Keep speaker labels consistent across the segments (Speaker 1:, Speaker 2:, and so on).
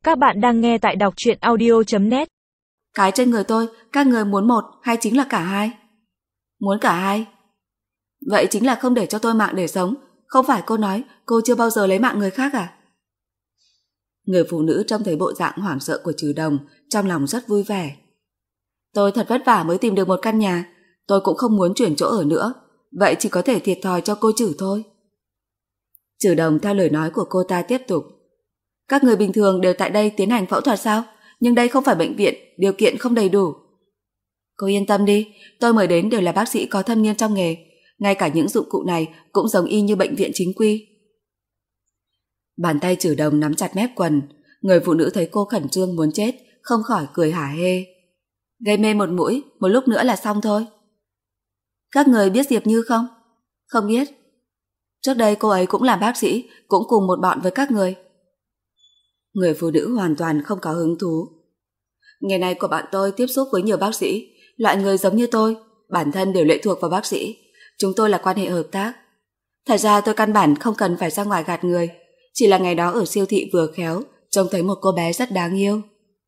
Speaker 1: Các bạn đang nghe tại đọc truyện audio.net.
Speaker 2: Cái trên người tôi, các người muốn một hay chính là cả hai? Muốn cả hai. Vậy chính là không để cho tôi mạng để sống. Không phải cô nói cô chưa bao giờ lấy mạng người khác à? Người phụ nữ trông thấy bộ dạng hoảng sợ của Trừ Đồng, trong lòng rất vui vẻ. Tôi thật vất vả mới tìm được một căn nhà, tôi cũng không muốn chuyển chỗ ở nữa, vậy chỉ có thể thiệt thòi cho cô Trừ thôi. Trừ Đồng theo lời nói của cô ta tiếp tục. Các người bình thường đều tại đây tiến hành phẫu thuật sao? Nhưng đây không phải bệnh viện, điều kiện không đầy đủ. Cô yên tâm đi, tôi mời đến đều là bác sĩ có thâm niên trong nghề, ngay cả những dụng cụ này cũng giống y như bệnh viện chính quy. Bàn tay Trừ Đồng nắm chặt mép quần, người phụ nữ thấy cô khẩn trương muốn chết, không khỏi cười hả hê. Gây mê một mũi, một lúc nữa là xong thôi. Các người biết Diệp Như không? Không biết. Trước đây cô ấy cũng là bác sĩ, cũng cùng một bọn với các người. Người phụ nữ hoàn toàn không có hứng thú. Ngày nay của bạn tôi tiếp xúc với nhiều bác sĩ, loại người giống như tôi, bản thân đều lệ thuộc vào bác sĩ. Chúng tôi là quan hệ hợp tác. Thật ra tôi căn bản không cần phải ra ngoài gạt người, chỉ là ngày đó ở siêu thị vừa khéo, trông thấy một cô bé rất đáng yêu.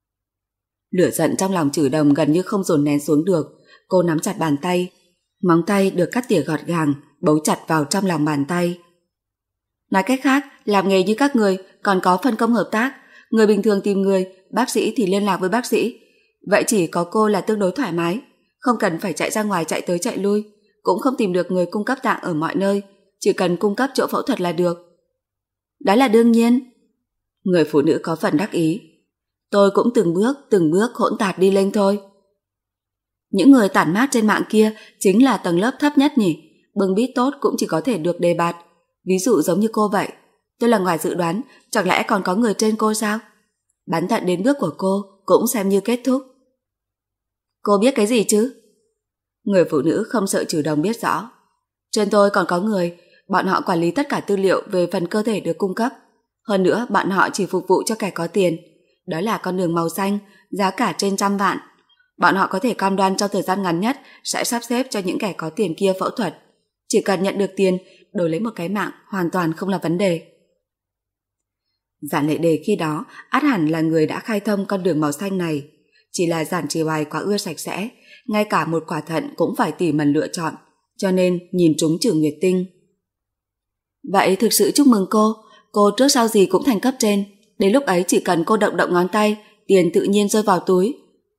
Speaker 2: Lửa giận trong lòng Trừ Đồng gần như không dồn nén xuống được, cô nắm chặt bàn tay, móng tay được cắt tỉa gọt gàng, bấu chặt vào trong lòng bàn tay. Nói cách khác, làm nghề như các người còn có phân công hợp tác, người bình thường tìm người, bác sĩ thì liên lạc với bác sĩ. Vậy chỉ có cô là tương đối thoải mái, không cần phải chạy ra ngoài chạy tới chạy lui, cũng không tìm được người cung cấp tạng ở mọi nơi, chỉ cần cung cấp chỗ phẫu thuật là được. Đó là đương nhiên. Người phụ nữ có phần đắc ý. Tôi cũng từng bước hỗn tạp đi lên thôi. Những người tản mát trên mạng kia chính là tầng lớp thấp nhất nhỉ, bưng bít tốt cũng chỉ có thể được đề bạt. Ví dụ giống như cô vậy, tôi là ngoài dự đoán, chẳng lẽ còn có người trên cô sao? Bắn tận đến bước của cô cũng xem như kết thúc. Cô biết cái gì chứ? Người phụ nữ không sợ Trừ Đồng biết rõ. Trên tôi còn có người, bọn họ quản lý tất cả tư liệu về phần cơ thể được cung cấp. Hơn nữa, bọn họ chỉ phục vụ cho kẻ có tiền. Đó là con đường màu xanh, giá cả trên 100 vạn. Bọn họ có thể cam đoan trong thời gian ngắn nhất sẽ sắp xếp cho những kẻ có tiền kia phẫu thuật. Chỉ cần nhận được tiền, đổi lấy một cái mạng hoàn toàn không là vấn đề. Giản Lệ Đề khi đó ắt hẳn là người đã khai thông con đường màu xanh này. Chỉ là Giản Trì Hoài quá ưa sạch sẽ, ngay cả một quả thận cũng phải tỉ mẩn lựa chọn, cho nên nhìn trúng Trừ Nguyệt Tinh. Vậy thực sự chúc mừng cô trước sau gì cũng thành cấp trên. Đến lúc ấy chỉ cần cô động động ngón tay, tiền tự nhiên rơi vào túi.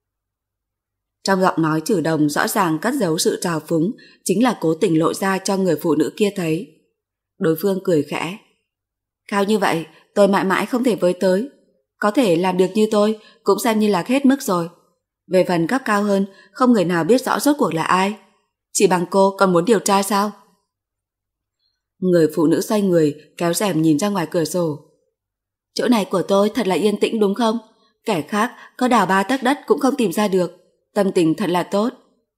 Speaker 2: Trong giọng nói Trừ Đồng rõ ràng cất giấu sự trào phúng, chính là cố tình lộ ra cho người phụ nữ kia thấy. Đối phương cười khẽ. Cao như vậy, tôi mãi mãi không thể với tới. Có thể làm được như tôi, cũng xem như là hết mức rồi. Về phần cấp cao hơn, không người nào biết rõ rốt cuộc là ai. Chỉ bằng cô còn muốn điều tra sao? Người phụ nữ xoay người, kéo rèm nhìn ra ngoài cửa sổ. Chỗ này của tôi thật là yên tĩnh đúng không? Kẻ khác có đào 3 tấc đất cũng không tìm ra được. Tâm tình thật là tốt.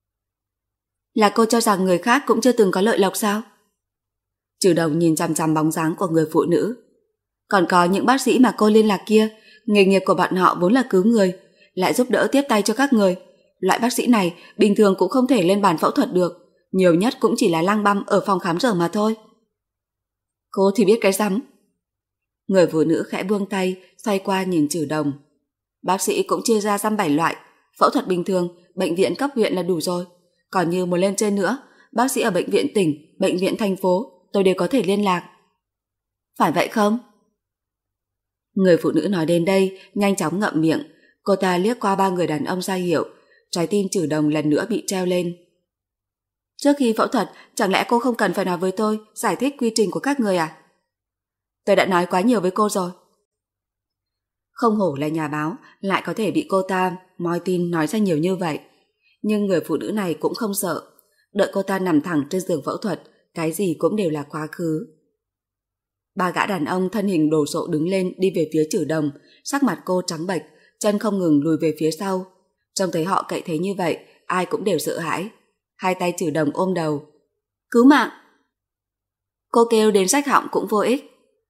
Speaker 2: Là cô cho rằng người khác cũng chưa từng có lợi lộc sao? Trừ Đồng nhìn chằm chằm bóng dáng của người phụ nữ. Còn có những bác sĩ mà cô liên lạc kia, nghề nghiệp của bọn họ vốn là cứu người, lại giúp đỡ tiếp tay cho các người. Loại bác sĩ này bình thường cũng không thể lên bàn phẫu thuật được, nhiều nhất cũng chỉ là lăng băm ở phòng khám rờ mà thôi. Cô thì biết cái rắm. Người phụ nữ khẽ buông tay, xoay qua nhìn Trừ Đồng. Bác sĩ cũng chia ra 7 loại, phẫu thuật bình thường, bệnh viện cấp huyện là đủ rồi. Còn như muốn lên trên nữa, bác sĩ ở bệnh viện tỉnh, bệnh viện thành phố, tôi đều có thể liên lạc. Phải vậy không? Người phụ nữ nói đến đây, nhanh chóng ngậm miệng. Cô ta liếc qua 3 người đàn ông ra hiệu, trái tim Trừ Đồng lần nữa bị treo lên. Trước khi phẫu thuật, chẳng lẽ cô không cần phải nói với tôi, giải thích quy trình của các người à? Tôi đã nói quá nhiều với cô rồi. Không hổ là nhà báo, lại có thể bị cô ta moi tin nói ra nhiều như vậy. Nhưng người phụ nữ này cũng không sợ. Đợi cô ta nằm thẳng trên giường phẫu thuật, cái gì cũng đều là quá khứ. 3 gã đàn ông thân hình đồ sộ đứng lên đi về phía Trừ Đồng, sắc mặt cô trắng bệch, chân không ngừng lùi về phía sau. Trông thấy họ cậy thế như vậy, ai cũng đều sợ hãi. Hai tay Trừ Đồng ôm đầu. Cứu mạng! Cô kêu đến rách họng cũng vô ích.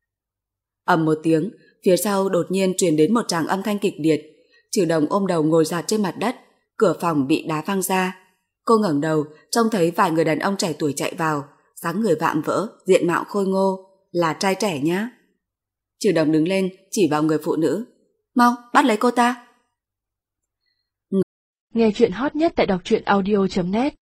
Speaker 2: Ầm một tiếng, phía sau đột nhiên truyền đến một tràng âm thanh kịch liệt. Trừ Đồng ôm đầu ngồi dạt trên mặt đất, cửa phòng bị đá văng ra. Cô ngẩng đầu, trông thấy vài người đàn ông trẻ tuổi chạy vào, dáng người vạm vỡ, diện mạo khôi ngô, là trai trẻ nhá. Trừ Đồng đứng lên chỉ vào người phụ nữ. Mau, bắt lấy cô ta.
Speaker 1: Nghe chuyện hot nhất tại đọc truyện audio.net